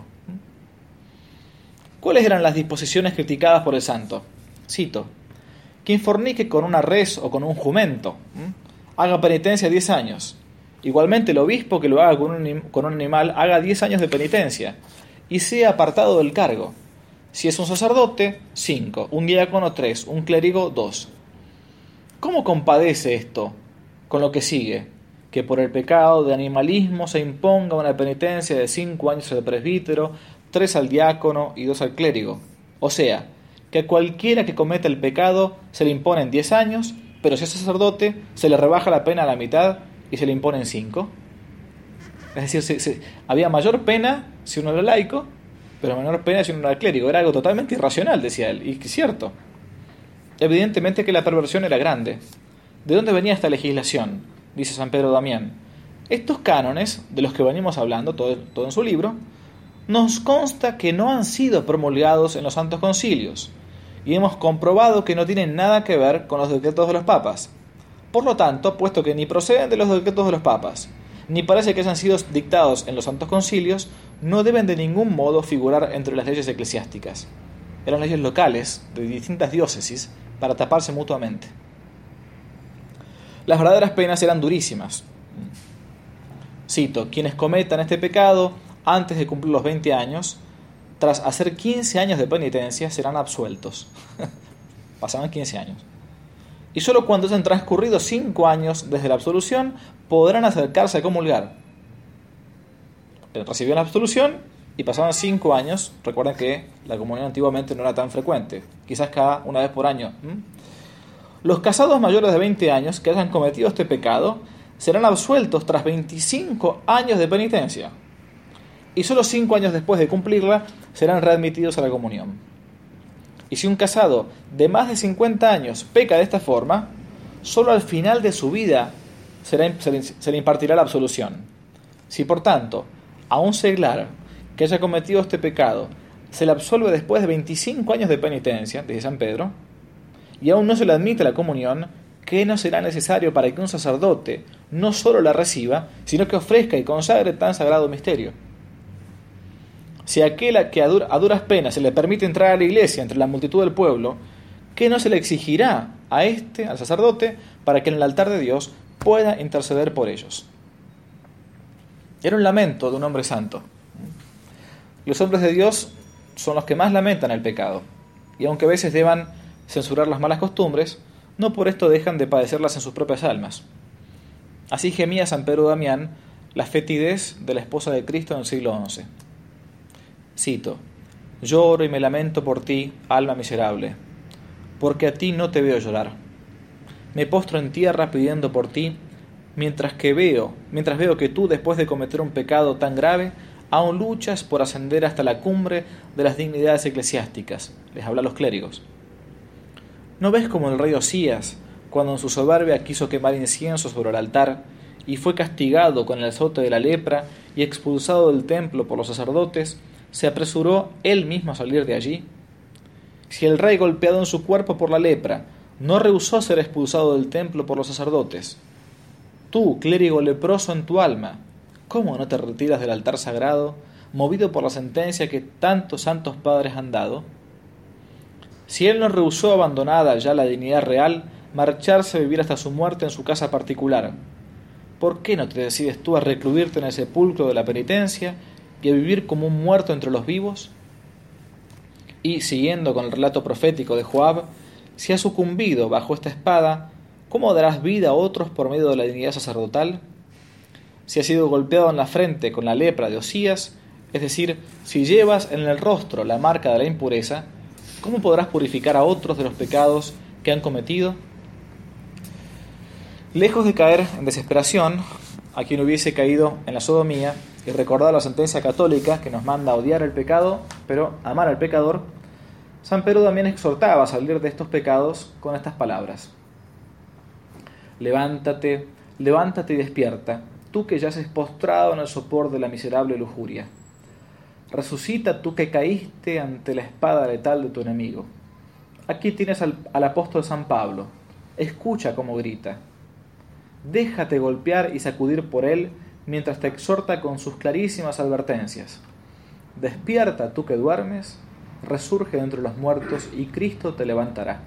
¿Cuáles eran las disposiciones criticadas por el santo? Cito: quien fornique con una res o con un jumento, ¿m? haga penitencia diez años. Igualmente el obispo que lo haga con un, con un animal haga diez años de penitencia y sea apartado del cargo. Si es un sacerdote, cinco, un diácono, tres, un clérigo, dos. ¿Cómo compadece esto con lo que sigue? Que por el pecado de animalismo se imponga una penitencia de cinco años al presbítero, tres al diácono y dos al clérigo. O sea, que a cualquiera que cometa el pecado se le imponen diez años, pero si es sacerdote se le rebaja la pena a la mitad y se le imponen cinco. Es decir, se, se, había mayor pena si uno era laico, pero menor pena si uno era clérigo. Era algo totalmente irracional, decía él, y es cierto. Evidentemente que la perversión era grande. ¿De dónde venía esta legislación? Dice San Pedro Damián. Estos cánones, de los que venimos hablando, todo, todo en su libro, nos consta que no han sido promulgados en los santos concilios, y hemos comprobado que no tienen nada que ver con los decretos de los papas. Por lo tanto, puesto que ni proceden de los decretos de los papas, ni parece que hayan sido dictados en los santos concilios, no deben de ningún modo figurar entre las leyes eclesiásticas. Eran leyes locales, de distintas diócesis, para taparse mutuamente. Las verdaderas penas eran durísimas. Cito: quienes cometan este pecado antes de cumplir los veinte años, tras hacer quince años de penitencia, serán absueltos. Pasaban quince años. Y solo cuando hayan transcurrido cinco años desde la absolución, podrán acercarse a comulgar. Recibían la absolución y pasaban cinco años. Recuerden que la comunión antiguamente no era tan frecuente, quizás cada una vez por año. ¿Mm? Los casados mayores de veinte años que hayan cometido este pecado serán absueltos tras veinticinco años de penitencia, y solo cinco años después de cumplirla serán readmitidos a la comunión. Y si un casado de más de cincuenta años peca de esta forma, solo al final de su vida será, se, le, se le impartirá la absolución. Si por tanto a un seglar que haya cometido este pecado se le absuelve después de veinticinco años de penitencia, dice San Pedro, y aún no se le admite la comunión, ¿qué no será necesario para que un sacerdote no solo la reciba, sino que ofrezca y consagre tan sagrado misterio? Si a aquel que a, dur- a duras penas se le permite entrar a la iglesia entre la multitud del pueblo, ¿qué no se le exigirá a este, al sacerdote, para que en el altar de Dios pueda interceder por ellos. Era un lamento de un hombre santo. Los hombres de Dios son los que más lamentan el pecado, y aunque a veces deban censurar las malas costumbres, no por esto dejan de padecerlas en sus propias almas. Así gemía San Pedro Damián la fetidez de la esposa de Cristo en el siglo once. Cito: «Lloro y me lamento por ti, alma miserable, porque a ti no te veo llorar. Me postro en tierra pidiendo por ti, mientras que veo, mientras veo que tú, después de cometer un pecado tan grave, aún luchas por ascender hasta la cumbre de las dignidades eclesiásticas». Les habla a los clérigos. ¿No ves como el rey Osías, cuando en su soberbia quiso quemar incienso sobre el altar, y fue castigado con el azote de la lepra y expulsado del templo por los sacerdotes, se apresuró él mismo a salir de allí? Si el rey, golpeado en su cuerpo por la lepra, no rehusó ser expulsado del templo por los sacerdotes, tú, clérigo leproso en tu alma, ¿cómo no te retiras del altar sagrado, movido por la sentencia que tantos santos padres han dado? Si él no rehusó, abandonada ya la dignidad real, marcharse a vivir hasta su muerte en su casa particular, ¿por qué no te decides tú a recluirte en el sepulcro de la penitencia y a vivir como un muerto entre los vivos? Y, siguiendo con el relato profético de Joab, si has sucumbido bajo esta espada, ¿cómo darás vida a otros por medio de la dignidad sacerdotal? Si has sido golpeado en la frente con la lepra de Osías, es decir, si llevas en el rostro la marca de la impureza, ¿cómo podrás purificar a otros de los pecados que han cometido? Lejos de caer en desesperación, a quien hubiese caído en la sodomía y recordar la sentencia católica que nos manda a odiar el pecado, pero amar al pecador, San Pedro también exhortaba a salir de estos pecados con estas palabras: Levántate, levántate y despierta, tú que yaces postrado en el sopor de la miserable lujuria. Resucita tú que caíste ante la espada letal de tu enemigo. Aquí tienes al, al apóstol San Pablo. Escucha cómo grita. Déjate golpear y sacudir por él mientras te exhorta con sus clarísimas advertencias. Despierta tú que duermes, resurge de entre los muertos y Cristo te levantará.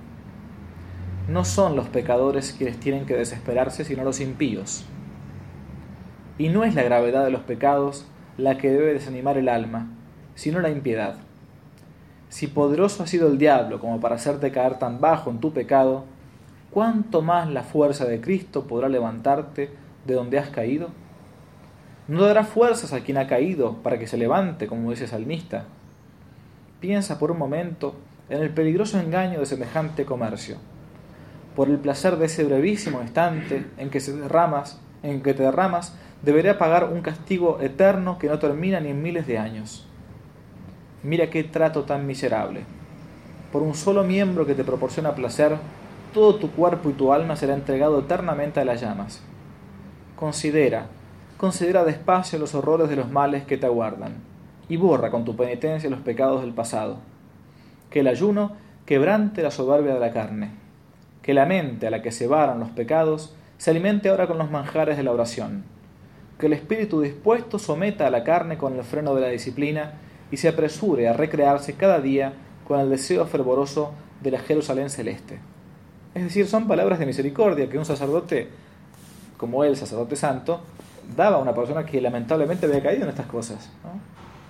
No son los pecadores quienes tienen que desesperarse, sino los impíos. Y no es la gravedad de los pecados la que debe desanimar el alma, sino la impiedad. Si poderoso ha sido el diablo como para hacerte caer tan bajo en tu pecado, ¿cuánto más la fuerza de Cristo podrá levantarte de donde has caído? ¿No dará fuerzas a quien ha caído para que se levante, como dice el salmista? Piensa por un momento en el peligroso engaño de semejante comercio. Por el placer de ese brevísimo instante en que, se derramas, en que te derramas, deberá pagar un castigo eterno que no termina ni en miles de años. Mira qué trato tan miserable. Por un solo miembro que te proporciona placer, todo tu cuerpo y tu alma será entregado eternamente a las llamas. Considera, considera despacio los horrores de los males que te aguardan, y borra con tu penitencia los pecados del pasado. Que el ayuno quebrante la soberbia de la carne, que la mente a la que se varan los pecados se alimente ahora con los manjares de la oración, que el espíritu dispuesto someta a la carne con el freno de la disciplina y se apresure a recrearse cada día con el deseo fervoroso de la Jerusalén celeste. Es decir, son palabras de misericordia que un sacerdote, como él, sacerdote santo, daba a una persona que lamentablemente había caído en estas cosas, ¿no?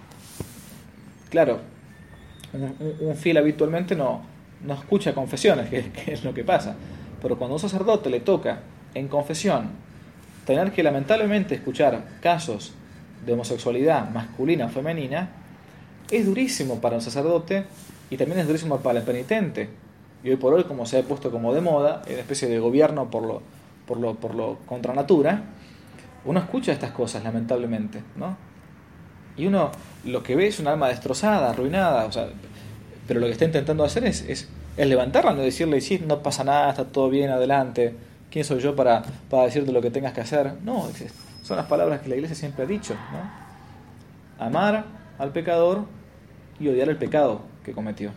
Claro, un, un fiel habitualmente no, no escucha confesiones, que, que es lo que pasa, pero cuando a un sacerdote le toca en confesión tener que lamentablemente escuchar casos de homosexualidad masculina o femenina, es durísimo para el sacerdote y también es durísimo para el penitente. Y hoy por hoy, como se ha puesto como de moda, en una especie de gobierno por lo, por lo, por lo contra natura, uno escucha estas cosas lamentablemente, ¿no? Y uno lo que ve es un alma destrozada, arruinada, o sea, pero lo que está intentando hacer es, es, es levantarla, no decirle, sí, no pasa nada, está todo bien, adelante, ¿quién soy yo para, para decirte lo que tengas que hacer? No, es, son las palabras que la Iglesia siempre ha dicho, ¿no? Amar al pecador y odiar el pecado que cometió.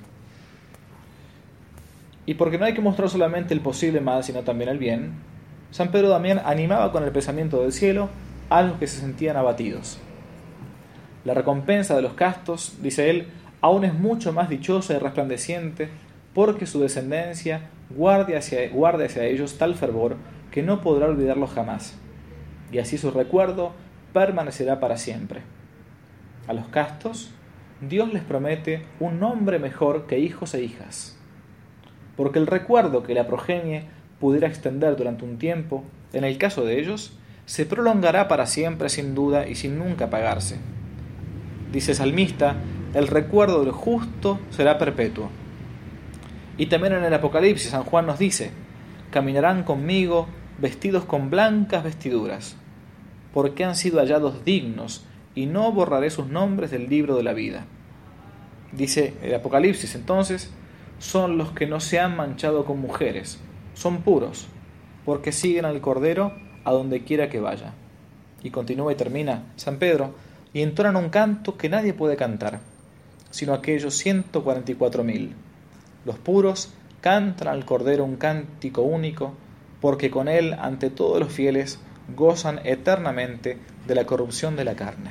Y porque no hay que mostrar solamente el posible mal, sino también el bien, San Pedro Damián animaba con el pensamiento del cielo a los que se sentían abatidos. La recompensa de los castos, dice él, aún es mucho más dichosa y resplandeciente, porque su descendencia guarde hacia, guarde hacia ellos tal fervor que no podrá olvidarlo jamás, y así su recuerdo permanecerá para siempre. A los castos, Dios les promete un nombre mejor que hijos e hijas, porque el recuerdo que la progenie pudiera extender durante un tiempo, en el caso de ellos, se prolongará para siempre sin duda y sin nunca apagarse. Dice el salmista, el recuerdo del justo será perpetuo. Y también en el Apocalipsis San Juan nos dice, caminarán conmigo vestidos con blancas vestiduras, porque han sido hallados dignos, y no borraré sus nombres del libro de la vida. Dice el Apocalipsis entonces, son los que no se han manchado con mujeres, son puros, porque siguen al Cordero a donde quiera que vaya. Y continúa y termina San Pedro, y entonan un canto que nadie puede cantar, sino aquellos ciento cuarenta y cuatro mil. Los puros cantan al Cordero un cántico único, porque con él, ante todos los fieles, gozan eternamente de la corrupción de la carne.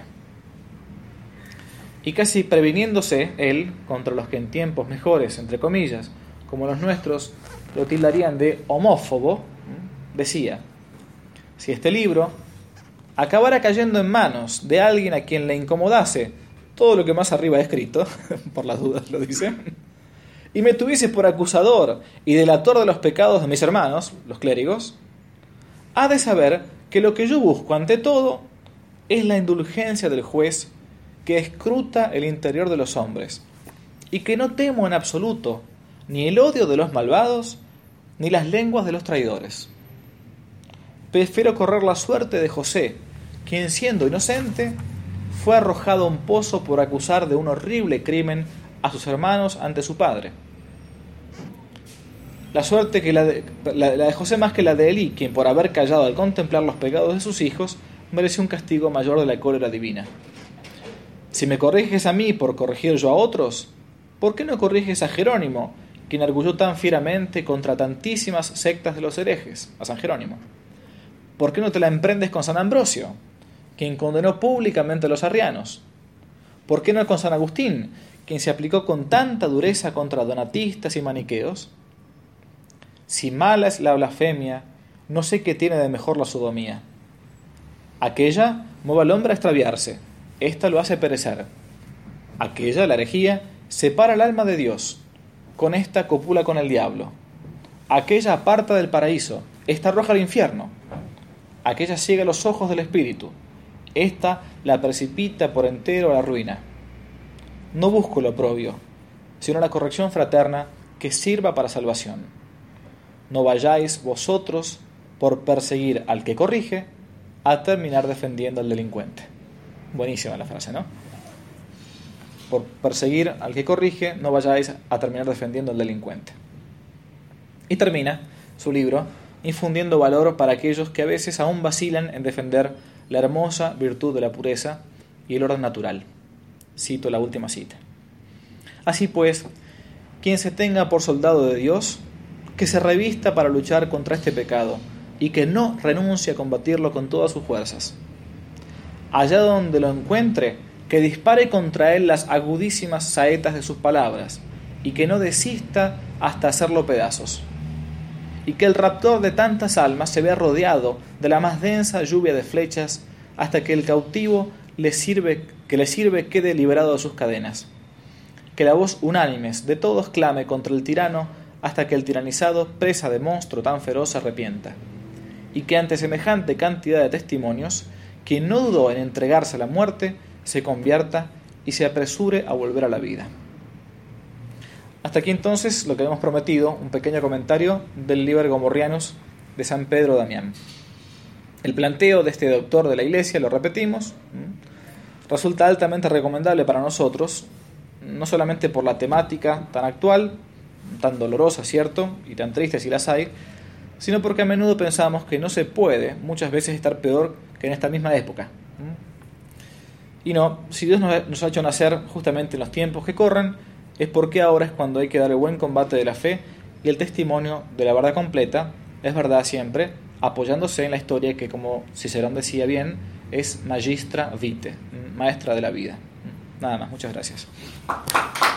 Y casi previniéndose él contra los que en tiempos mejores, entre comillas, como los nuestros, lo tildarían de homófobo, decía, si este libro acabara cayendo en manos de alguien a quien le incomodase todo lo que más arriba he escrito, por las dudas lo dice, y me tuviese por acusador y delator de los pecados de mis hermanos, los clérigos, ha de saber que lo que yo busco ante todo es la indulgencia del juez que escruta el interior de los hombres, y que no temo en absoluto ni el odio de los malvados, ni las lenguas de los traidores. Prefiero correr la suerte de José, quien siendo inocente, fue arrojado a un pozo por acusar de un horrible crimen a sus hermanos ante su padre. La suerte que la de, la, la de José más que la de Elí, quien por haber callado al contemplar los pecados de sus hijos, mereció un castigo mayor de la cólera divina. Si me corriges a mí por corregir yo a otros, ¿por qué no corriges a Jerónimo, quien arguyó tan fieramente contra tantísimas sectas de los herejes, a San Jerónimo? ¿Por qué no te la emprendes con San Ambrosio, quien condenó públicamente a los arrianos? ¿Por qué no con San Agustín, quien se aplicó con tanta dureza contra donatistas y maniqueos? Si mala es la blasfemia, no sé qué tiene de mejor la sodomía. Aquella mueve al hombre a extraviarse, esta lo hace perecer. Aquella, la herejía, separa el alma de Dios, con esta copula con el diablo. Aquella aparta del paraíso, esta arroja al infierno. Aquella ciega los ojos del espíritu, esta la precipita por entero a la ruina. No busco lo oprobio, sino la corrección fraterna que sirva para salvación. No vayáis vosotros, por perseguir al que corrige, a terminar defendiendo al delincuente. Buenísima la frase, ¿no? Por perseguir al que corrige, no vayáis a terminar defendiendo al delincuente. Y termina su libro infundiendo valor para aquellos que a veces aún vacilan en defender la hermosa virtud de la pureza y el orden natural. Cito la última cita. Así pues, quien se tenga por soldado de Dios, que se revista para luchar contra este pecado y que no renuncie a combatirlo con todas sus fuerzas. Allá donde lo encuentre, que dispare contra él las agudísimas saetas de sus palabras y que no desista hasta hacerlo pedazos. Y que el raptor de tantas almas se vea rodeado de la más densa lluvia de flechas hasta que el cautivo le sirve, que le sirve quede liberado de sus cadenas. Que la voz unánimes de todos clame contra el tirano hasta que el tiranizado, presa de monstruo tan feroz, se arrepienta. Y que ante semejante cantidad de testimonios, quien no dudó en entregarse a la muerte, se convierta y se apresure a volver a la vida. Hasta aquí entonces lo que habíamos prometido, un pequeño comentario del Liber Gomorrhianus de San Pedro Damián. El planteo de este doctor de la Iglesia, lo repetimos, resulta altamente recomendable para nosotros, no solamente por la temática tan actual, tan dolorosa, cierto, y tan triste si las hay, sino porque a menudo pensamos que no se puede muchas veces estar peor que en esta misma época. Y no, si Dios nos ha hecho nacer justamente en los tiempos que corren, es porque ahora es cuando hay que dar el buen combate de la fe y el testimonio de la verdad completa, es verdad siempre, apoyándose en la historia que, como Cicerón decía bien, es magistra vitae, maestra de la vida. Nada más, muchas gracias.